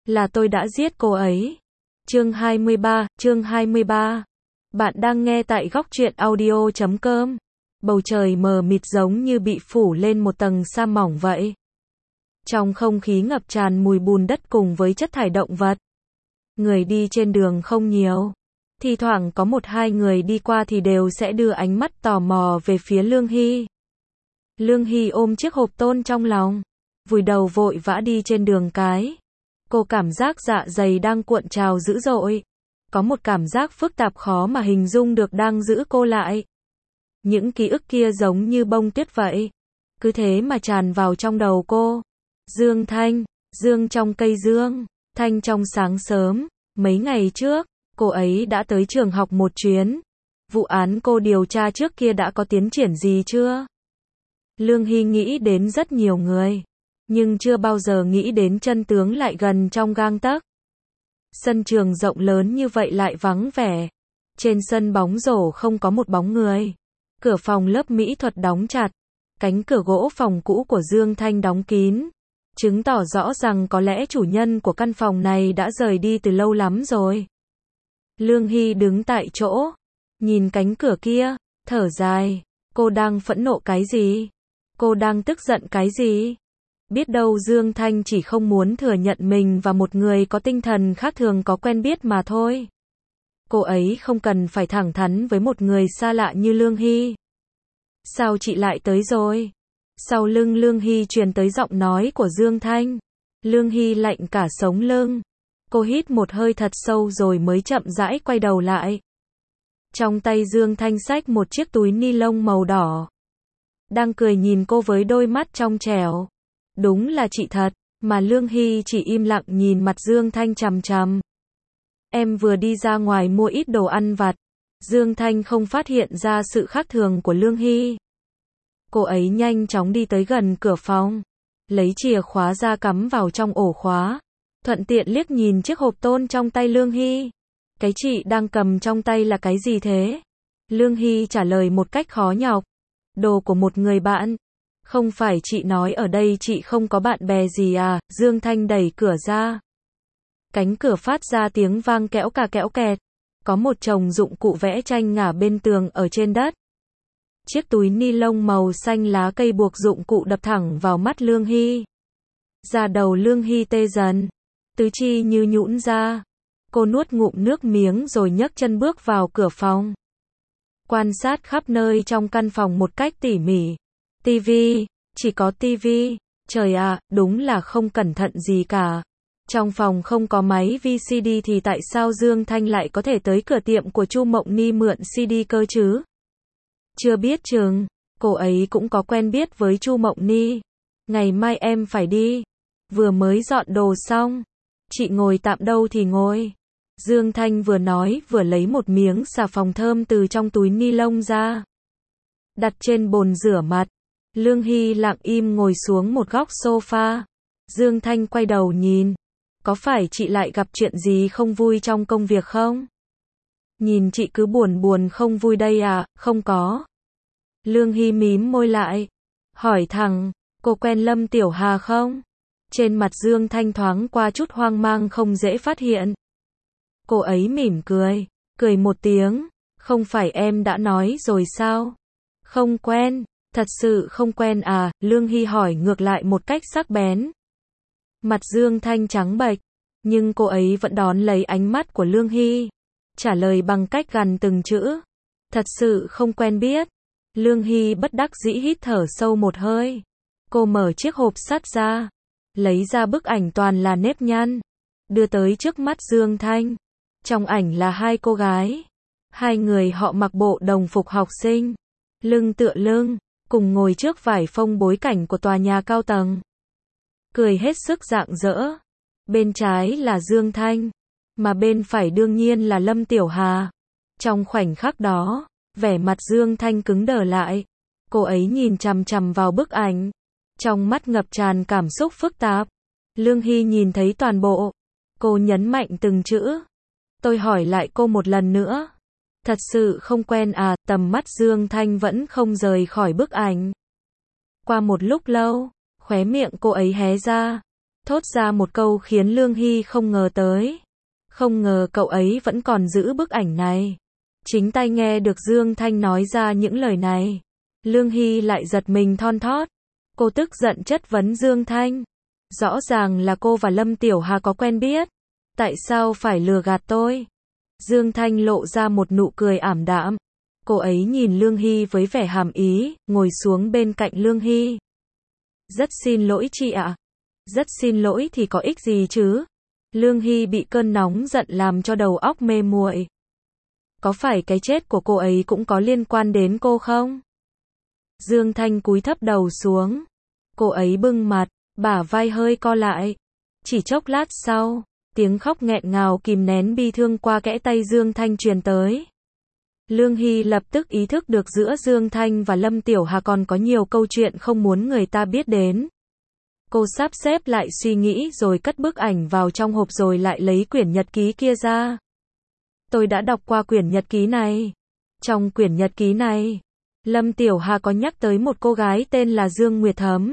là tôi đã giết cô ấy. Chương 23. Bạn đang nghe tại góc truyện audio.com. Bầu trời mờ mịt giống như bị phủ lên một tầng sa mỏng vậy. Trong không khí ngập tràn mùi bùn đất cùng với chất thải động vật. Người đi trên đường không nhiều. Thi thoảng có một hai người đi qua thì đều sẽ đưa ánh mắt tò mò về phía Lương Hy. Lương Hy ôm chiếc hộp tôn trong lòng, vùi đầu vội vã đi trên đường cái. Cô cảm giác dạ dày đang cuộn trào dữ dội. Có một cảm giác phức tạp khó mà hình dung được đang giữ cô lại. Những ký ức kia giống như bông tuyết vậy. Cứ thế mà tràn vào trong đầu cô. Dương Thanh, dương trong cây dương, thanh trong sáng sớm. Mấy ngày trước, cô ấy đã tới trường học một chuyến. Vụ án cô điều tra trước kia đã có tiến triển gì chưa? Lương Hy nghĩ đến rất nhiều người, nhưng chưa bao giờ nghĩ đến chân tướng lại gần trong gang tấc. Sân trường rộng lớn như vậy lại vắng vẻ. Trên sân bóng rổ không có một bóng người. Cửa phòng lớp mỹ thuật đóng chặt. Cánh cửa gỗ phòng cũ của Dương Thanh đóng kín, chứng tỏ rõ rằng có lẽ chủ nhân của căn phòng này đã rời đi từ lâu lắm rồi. Lương Hy đứng tại chỗ, nhìn cánh cửa kia, thở dài. Cô đang phẫn nộ cái gì? Cô đang tức giận cái gì? Biết đâu Dương Thanh chỉ không muốn thừa nhận mình và một người có tinh thần khác thường có quen biết mà thôi. Cô ấy không cần phải thẳng thắn với một người xa lạ như Lương Hy. Sao chị lại tới rồi? Sau lưng Lương Hy truyền tới giọng nói của Dương Thanh. Lương Hy lạnh cả sống lưng. Cô hít một hơi thật sâu rồi mới chậm rãi quay đầu lại. Trong tay Dương Thanh xách một chiếc túi ni lông màu đỏ. Đang cười nhìn cô với đôi mắt trong trẻo. Đúng là chị thật, mà Lương Hy chỉ im lặng nhìn mặt Dương Thanh chằm chằm. Em vừa đi ra ngoài mua ít đồ ăn vặt. Dương Thanh không phát hiện ra sự khác thường của Lương Hy. Cô ấy nhanh chóng đi tới gần cửa phòng, lấy chìa khóa ra cắm vào trong ổ khóa, thuận tiện liếc nhìn chiếc hộp tôn trong tay Lương Hy. Cái chị đang cầm trong tay là cái gì thế? Lương Hy trả lời một cách khó nhọc. Đồ của một người bạn. Không phải chị nói ở đây chị không có bạn bè gì à? Dương Thanh đẩy cửa ra. Cánh cửa phát ra tiếng vang kẽo cà kẽo kẹt. Có một chồng dụng cụ vẽ tranh ngả bên tường ở trên đất. Chiếc túi ni lông màu xanh lá cây buộc dụng cụ đập thẳng vào mắt Lương Hy. Da đầu Lương Hy tê dần, tứ chi như nhũn ra. Cô nuốt ngụm nước miếng rồi nhấc chân bước vào cửa phòng. Quan sát khắp nơi trong căn phòng một cách tỉ mỉ. Tivi, chỉ có tivi. Trời ạ, đúng là không cẩn thận gì cả. Trong phòng không có máy VCD thì tại sao Dương Thanh lại có thể tới cửa tiệm của Chu Mộng Ni mượn CD cơ chứ? Chưa biết chừng, cô ấy cũng có quen biết với Chu Mộng Ni. Ngày mai em phải đi. Vừa mới dọn đồ xong. Chị ngồi tạm đâu thì ngồi. Dương Thanh vừa nói vừa lấy một miếng xà phòng thơm từ trong túi ni lông ra. Đặt trên bồn rửa mặt. Lương Hy lặng im ngồi xuống một góc sofa. Dương Thanh quay đầu nhìn. Có phải chị lại gặp chuyện gì không vui trong công việc không? Nhìn chị cứ buồn buồn không vui đây à? Không có. Lương Hy mím môi lại. Hỏi thẳng, cô quen Lâm Tiểu Hà không? Trên mặt Dương Thanh thoáng qua chút hoang mang không dễ phát hiện. Cô ấy mỉm cười, cười một tiếng. Không phải em đã nói rồi sao? Không quen, thật sự không quen à? Lương Hy hỏi ngược lại một cách sắc bén. Mặt Dương Thanh trắng bệch, nhưng cô ấy vẫn đón lấy ánh mắt của Lương Hy, trả lời bằng cách gằn từng chữ. Thật sự không quen biết. Lương Hy bất đắc dĩ hít thở sâu một hơi. Cô mở chiếc hộp sắt ra, lấy ra bức ảnh toàn là nếp nhăn, đưa tới trước mắt Dương Thanh. Trong ảnh là hai cô gái. Hai người họ mặc bộ đồng phục học sinh, lưng tựa lưng, cùng ngồi trước vải phông bối cảnh của tòa nhà cao tầng. Cười hết sức rạng rỡ. Bên trái là Dương Thanh, mà bên phải đương nhiên là Lâm Tiểu Hà. Trong khoảnh khắc đó, vẻ mặt Dương Thanh cứng đờ lại. Cô ấy nhìn chằm chằm vào bức ảnh, trong mắt ngập tràn cảm xúc phức tạp. Lương Hy nhìn thấy toàn bộ. Cô nhấn mạnh từng chữ. Tôi hỏi lại cô một lần nữa. Thật sự không quen à? Tầm mắt Dương Thanh vẫn không rời khỏi bức ảnh. Qua một lúc lâu, khóe miệng cô ấy hé ra, Thốt ra một câu khiến Lương Hy không ngờ tới. Không ngờ cậu ấy vẫn còn giữ bức ảnh này. Chính tai nghe được Dương Thanh nói ra những lời này. Lương Hy lại giật mình thon thót. Cô tức giận chất vấn Dương Thanh. Rõ ràng là cô và Lâm Tiểu Hà có quen biết. Tại sao phải lừa gạt tôi? Dương Thanh lộ ra một nụ cười ảm đạm. Cô ấy nhìn Lương Hy với vẻ hàm ý, ngồi xuống bên cạnh Lương Hy. Rất xin lỗi chị ạ. Rất xin lỗi thì có ích gì chứ? Lương Hy bị cơn nóng giận làm cho đầu óc mê muội. Có phải cái chết của cô ấy cũng có liên quan đến cô không? Dương Thanh cúi thấp đầu xuống. Cô ấy bưng mặt, bả vai hơi co lại. Chỉ chốc lát sau, tiếng khóc nghẹn ngào kìm nén bi thương qua kẽ tay Dương Thanh truyền tới. Lương Hy lập tức ý thức được giữa Dương Thanh và Lâm Tiểu Hà còn có nhiều câu chuyện không muốn người ta biết đến. Cô sắp xếp lại suy nghĩ rồi cất bức ảnh vào trong hộp rồi lại lấy quyển nhật ký kia ra. Tôi đã đọc qua quyển nhật ký này. Trong quyển nhật ký này, Lâm Tiểu Hà có nhắc tới một cô gái tên là Dương Nguyệt Thấm.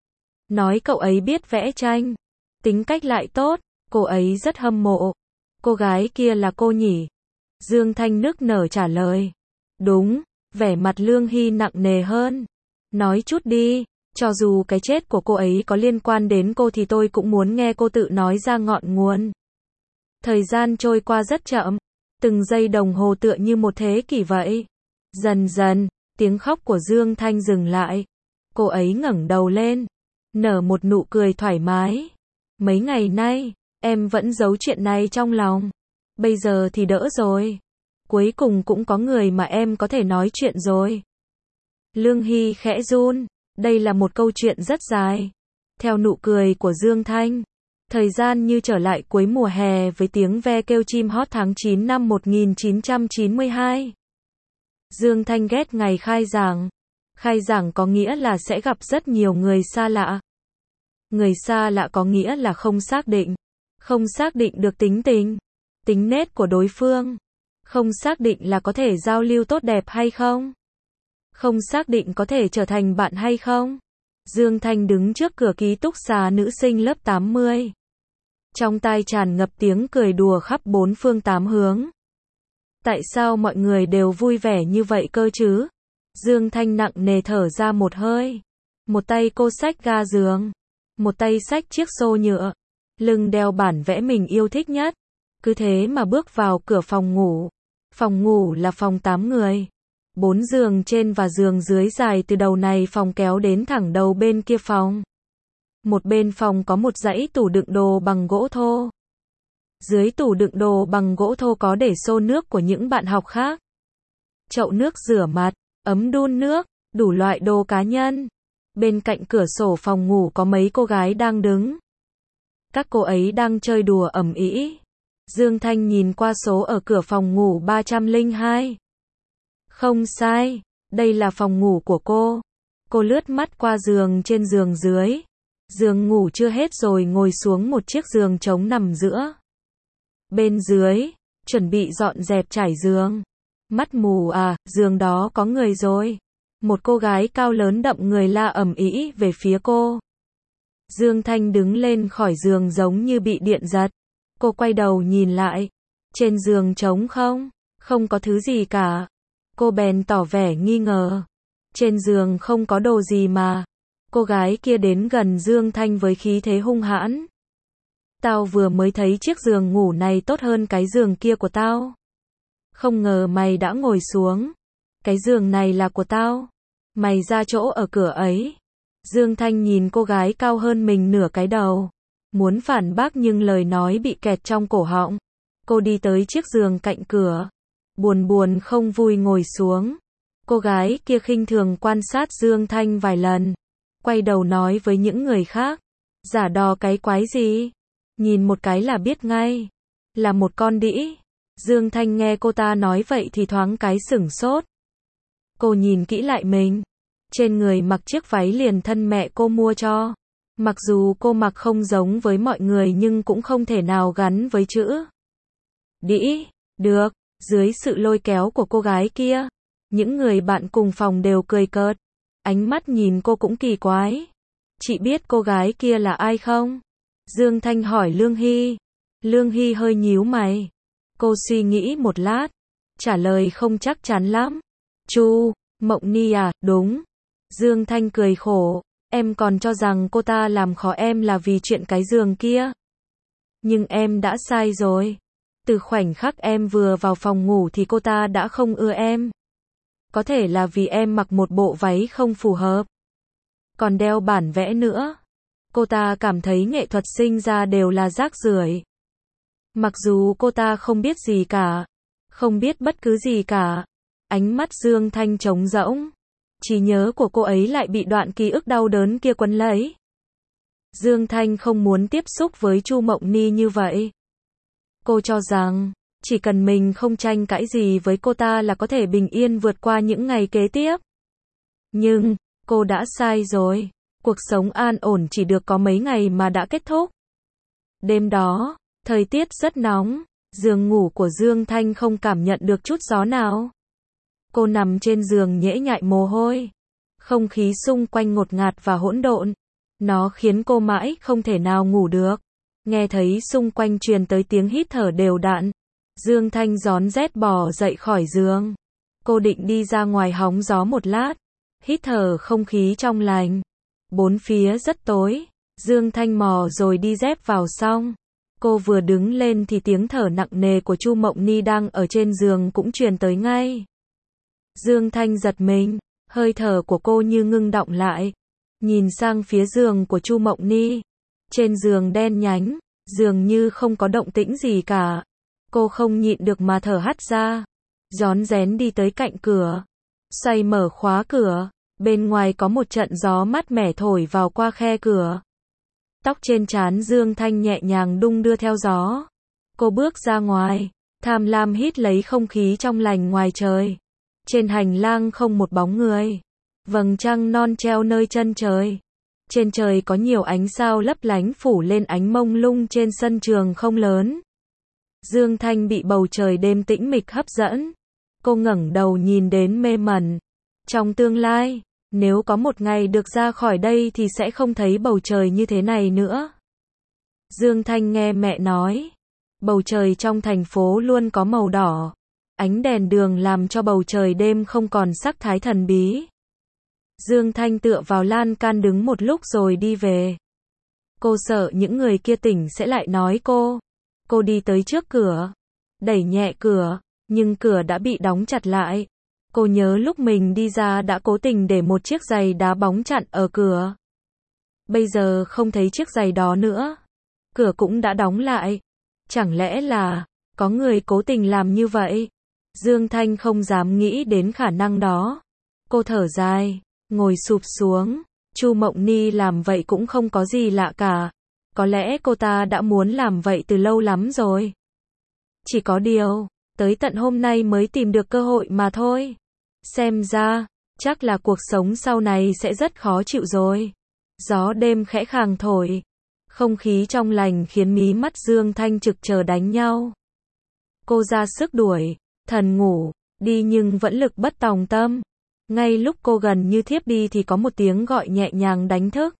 Nói cậu ấy biết vẽ tranh, tính cách lại tốt, cô ấy rất hâm mộ. Cô gái kia là cô nhỉ? Dương Thanh nức nở trả lời. Đúng, vẻ mặt Lương Hy nặng nề hơn. Nói chút đi, cho dù cái chết của cô ấy có liên quan đến cô thì tôi cũng muốn nghe cô tự nói ra ngọn nguồn. Thời gian trôi qua rất chậm, từng giây đồng hồ tựa như một thế kỷ vậy. Dần dần, tiếng khóc của Dương Thanh dừng lại. Cô ấy ngẩng đầu lên, nở một nụ cười thoải mái. Mấy ngày nay, em vẫn giấu chuyện này trong lòng. Bây giờ thì đỡ rồi. Cuối cùng cũng có người mà em có thể nói chuyện rồi. Lương Hy khẽ run. Đây là một câu chuyện rất dài. Theo nụ cười của Dương Thanh, thời gian như trở lại cuối mùa hè với tiếng ve kêu chim hót tháng 9 năm 1992. Dương Thanh ghét ngày khai giảng. Khai giảng có nghĩa là sẽ gặp rất nhiều người xa lạ. Người xa lạ có nghĩa là không xác định. Không xác định được tính tình, tính nết của đối phương. Không xác định là có thể giao lưu tốt đẹp hay không. Không xác định có thể trở thành bạn hay không. Dương Thanh đứng trước cửa ký túc xá nữ sinh lớp 80. Trong tai tràn ngập tiếng cười đùa khắp bốn phương tám hướng. Tại sao mọi người đều vui vẻ như vậy cơ chứ? Dương Thanh nặng nề thở ra một hơi. Một tay cô xách ga giường, một tay xách chiếc xô nhựa, lưng đeo bản vẽ mình yêu thích nhất. Cứ thế mà bước vào cửa phòng ngủ. Phòng ngủ là phòng 8 người. 4 giường trên và giường dưới dài từ đầu này phòng kéo đến thẳng đầu bên kia phòng. Một bên phòng có một dãy tủ đựng đồ bằng gỗ thô. Dưới tủ đựng đồ bằng gỗ thô có để xô nước của những bạn học khác. Chậu nước rửa mặt, ấm đun nước, đủ loại đồ cá nhân. Bên cạnh cửa sổ phòng ngủ có mấy cô gái đang đứng. Các cô ấy đang chơi đùa ầm ĩ. Dương Thanh nhìn qua số ở cửa phòng ngủ 302. Không sai, đây là phòng ngủ của cô. Cô lướt mắt qua giường trên giường dưới. Giường ngủ chưa hết rồi ngồi xuống một chiếc giường trống nằm giữa. Bên dưới, chuẩn bị dọn dẹp trải giường. Mắt mù à, giường đó có người rồi. Một cô gái cao lớn đậm người la ầm ĩ về phía cô. Dương Thanh đứng lên khỏi giường giống như bị điện giật. Cô quay đầu nhìn lại. Trên giường trống không? Không có thứ gì cả. Cô bèn tỏ vẻ nghi ngờ. Trên giường không có đồ gì mà. Cô gái kia đến gần Dương Thanh với khí thế hung hãn. Tao vừa mới thấy chiếc giường ngủ này tốt hơn cái giường kia của tao. Không ngờ mày đã ngồi xuống. Cái giường này là của tao. Mày ra chỗ ở cửa ấy. Dương Thanh nhìn cô gái cao hơn mình nửa cái đầu. Muốn phản bác nhưng lời nói bị kẹt trong cổ họng. Cô đi tới chiếc giường cạnh cửa. Buồn buồn không vui ngồi xuống. Cô gái kia khinh thường quan sát Dương Thanh vài lần. Quay đầu nói với những người khác. Giả đò cái quái gì? Nhìn một cái là biết ngay. Là một con đĩ. Dương Thanh nghe cô ta nói vậy thì thoáng cái sửng sốt. Cô nhìn kỹ lại mình. Trên người mặc chiếc váy liền thân mẹ cô mua cho. Mặc dù cô mặc không giống với mọi người nhưng cũng không thể nào gắn với chữ đĩ được. Dưới sự lôi kéo của cô gái kia, những người bạn cùng phòng đều cười cợt. Ánh mắt nhìn cô cũng kỳ quái. Chị biết cô gái kia là ai không? Dương Thanh hỏi Lương Hy. Lương Hy hơi nhíu mày. Cô suy nghĩ một lát, trả lời không chắc chắn lắm. Chu Mộng Ni à, đúng. Dương Thanh cười khổ, em còn cho rằng cô ta làm khó em là vì chuyện cái giường kia. Nhưng em đã sai rồi. Từ khoảnh khắc em vừa vào phòng ngủ thì cô ta đã không ưa em. Có thể là vì em mặc một bộ váy không phù hợp, còn đeo bản vẽ nữa. Cô ta cảm thấy nghệ thuật sinh ra đều là rác rưởi. Mặc dù cô ta không biết gì cả, không biết bất cứ gì cả. Ánh mắt Dương Thanh trống rỗng. Trí nhớ của cô ấy lại bị đoạn ký ức đau đớn kia quấn lấy. Dương Thanh không muốn tiếp xúc với Chu Mộng Ni như vậy. Cô cho rằng, chỉ cần mình không tranh cãi gì với cô ta là có thể bình yên vượt qua những ngày kế tiếp. Nhưng, cô đã sai rồi. Cuộc sống an ổn chỉ được có mấy ngày mà đã kết thúc. Đêm đó, thời tiết rất nóng, giường ngủ của Dương Thanh không cảm nhận được chút gió nào. Cô nằm trên giường nhễ nhại mồ hôi. Không khí xung quanh ngột ngạt và hỗn độn. Nó khiến cô mãi không thể nào ngủ được. Nghe thấy xung quanh truyền tới tiếng hít thở đều đặn. Dương Thanh rón rét bò dậy khỏi giường. Cô định đi ra ngoài hóng gió một lát. Hít thở không khí trong lành. Bốn phía rất tối. Dương Thanh mò rồi đi dép vào xong. Cô vừa đứng lên thì tiếng thở nặng nề của Chu Mộng Ni đang ở trên giường cũng truyền tới ngay. Dương Thanh giật mình, hơi thở của cô như ngưng đọng lại. Nhìn sang phía giường của Chu Mộng Ni. Trên giường đen nhánh, dường như không có động tĩnh gì cả. Cô không nhịn được mà thở hắt ra. Rón rén đi tới cạnh cửa. Xoay mở khóa cửa. Bên ngoài có một trận gió mát mẻ thổi vào qua khe cửa. Tóc trên trán Dương Thanh nhẹ nhàng đung đưa theo gió. Cô bước ra ngoài, tham lam hít lấy không khí trong lành ngoài trời. Trên hành lang không một bóng người. Vầng trăng non treo nơi chân trời. Trên trời có nhiều ánh sao lấp lánh phủ lên ánh mông lung trên sân trường không lớn. Dương Thanh bị bầu trời đêm tĩnh mịch hấp dẫn. Cô ngẩng đầu nhìn đến mê mẩn. Trong tương lai, nếu có một ngày được ra khỏi đây thì sẽ không thấy bầu trời như thế này nữa. Dương Thanh nghe mẹ nói, bầu trời trong thành phố luôn có màu đỏ. Ánh đèn đường làm cho bầu trời đêm không còn sắc thái thần bí. Dương Thanh tựa vào lan can đứng một lúc rồi đi về. Cô sợ những người kia tỉnh sẽ lại nói cô. Cô đi tới trước cửa, đẩy nhẹ cửa, nhưng cửa đã bị đóng chặt lại. Cô nhớ lúc mình đi ra đã cố tình để một chiếc giày đá bóng chặn ở cửa. Bây giờ không thấy chiếc giày đó nữa. Cửa cũng đã đóng lại. Chẳng lẽ là có người cố tình làm như vậy? Dương Thanh không dám nghĩ đến khả năng đó. Cô thở dài, ngồi sụp xuống. Chu Mộng Ni làm vậy cũng không có gì lạ cả. Có lẽ cô ta đã muốn làm vậy từ lâu lắm rồi. Chỉ có điều, tới tận hôm nay mới tìm được cơ hội mà thôi. Xem ra, chắc là cuộc sống sau này sẽ rất khó chịu rồi. Gió đêm khẽ khàng thổi. Không khí trong lành khiến mí mắt Dương Thanh trực chờ đánh nhau. Cô ra sức đuổi, thần ngủ, đi nhưng vẫn lực bất tòng tâm. Ngay lúc cô gần như thiếp đi thì có một tiếng gọi nhẹ nhàng đánh thức.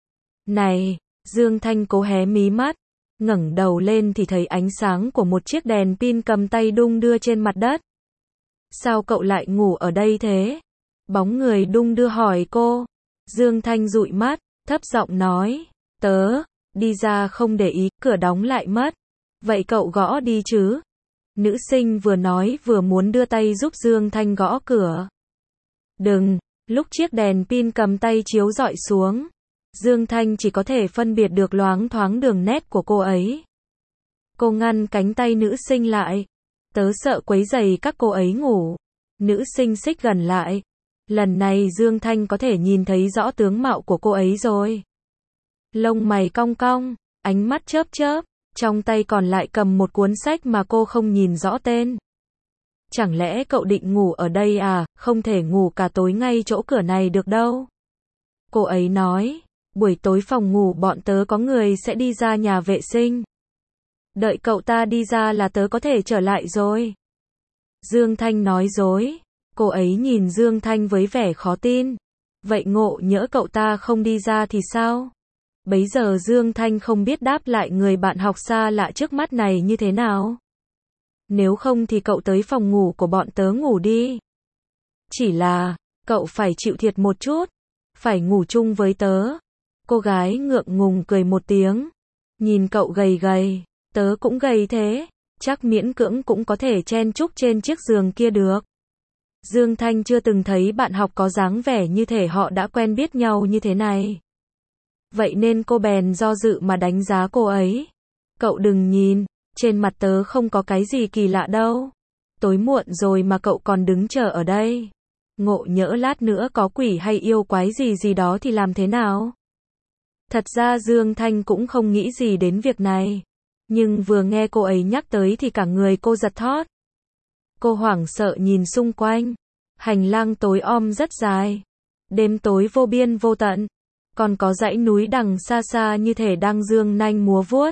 Này, Dương Thanh cố hé mí mắt, ngẩng đầu lên thì thấy ánh sáng của một chiếc đèn pin cầm tay đung đưa trên mặt đất. Sao cậu lại ngủ ở đây thế? Bóng người đung đưa hỏi cô. Dương Thanh dụi mắt, thấp giọng nói, tớ đi ra không để ý, cửa đóng lại mất. Vậy cậu gõ đi chứ? Nữ sinh vừa nói vừa muốn đưa tay giúp Dương Thanh gõ cửa. Đừng, lúc chiếc đèn pin cầm tay chiếu rọi xuống, Dương Thanh chỉ có thể phân biệt được loáng thoáng đường nét của cô ấy. Cô ngăn cánh tay nữ sinh lại. Tớ sợ quấy rầy các cô ấy ngủ. Nữ sinh xích gần lại. Lần này Dương Thanh có thể nhìn thấy rõ tướng mạo của cô ấy rồi. Lông mày cong cong, ánh mắt chớp chớp, trong tay còn lại cầm một cuốn sách mà cô không nhìn rõ tên. Chẳng lẽ cậu định ngủ ở đây à, không thể ngủ cả tối ngay chỗ cửa này được đâu. Cô ấy nói, buổi tối phòng ngủ bọn tớ có người sẽ đi ra nhà vệ sinh. Đợi cậu ta đi ra là tớ có thể trở lại rồi. Dương Thanh nói dối. Cô ấy nhìn Dương Thanh với vẻ khó tin. Vậy ngộ nhỡ cậu ta không đi ra thì sao? Bấy giờ Dương Thanh không biết đáp lại người bạn học xa lạ trước mắt này như thế nào. Nếu không thì cậu tới phòng ngủ của bọn tớ ngủ đi. Chỉ là, cậu phải chịu thiệt một chút, phải ngủ chung với tớ. Cô gái ngượng ngùng cười một tiếng. Nhìn cậu gầy gầy, tớ cũng gầy thế, chắc miễn cưỡng cũng có thể chen chúc trên chiếc giường kia được. Dương Thanh chưa từng thấy bạn học có dáng vẻ như thể họ đã quen biết nhau như thế này. Vậy nên cô bèn do dự mà đánh giá cô ấy. Cậu đừng nhìn, trên mặt tớ không có cái gì kỳ lạ đâu. Tối muộn rồi mà cậu còn đứng chờ ở đây. Ngộ nhỡ lát nữa có quỷ hay yêu quái gì đó thì làm thế nào? Thật ra Dương Thanh cũng không nghĩ gì đến việc này. Nhưng vừa nghe cô ấy nhắc tới thì cả người cô giật thót. Cô hoảng sợ nhìn xung quanh. Hành lang tối om rất dài. Đêm tối vô biên vô tận. Còn có dãy núi đằng xa xa như thể đang dương nanh múa vuốt.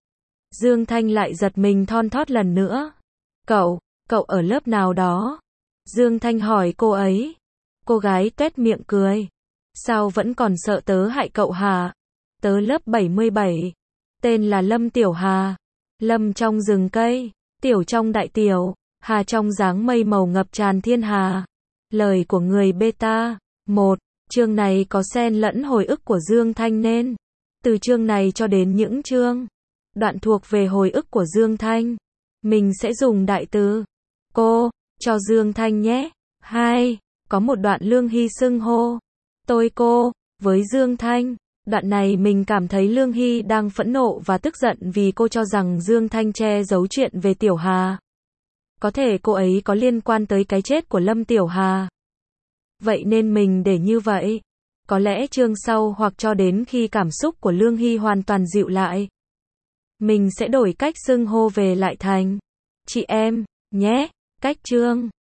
Dương Thanh lại giật mình thon thót lần nữa. Cậu ở lớp nào đó? Dương Thanh hỏi cô ấy. Cô gái tuét miệng cười. Sao vẫn còn sợ tớ hại cậu hả? Tớ lớp 77. Tên là Lâm Tiểu Hà. Lâm trong rừng cây, tiểu trong đại tiểu, hà trong dáng mây màu ngập tràn thiên hà. Lời của người beta. 1. Chương này có xen lẫn hồi ức của Dương Thanh nên từ chương này cho đến những chương đoạn thuộc về hồi ức của Dương Thanh, mình sẽ dùng đại từ cô cho Dương Thanh nhé. 2. Có một đoạn Lương Hy xưng hô tôi cô với Dương Thanh. Đoạn này mình cảm thấy Lương Hy đang phẫn nộ và tức giận vì cô cho rằng Dương Thanh che giấu chuyện về Tiểu Hà. Có thể cô ấy có liên quan tới cái chết của Lâm Tiểu Hà. Vậy nên mình để như vậy. Có lẽ chương sau hoặc cho đến khi cảm xúc của Lương Hy hoàn toàn dịu lại, mình sẽ đổi cách xưng hô về lại thành chị em nhé. Cách chương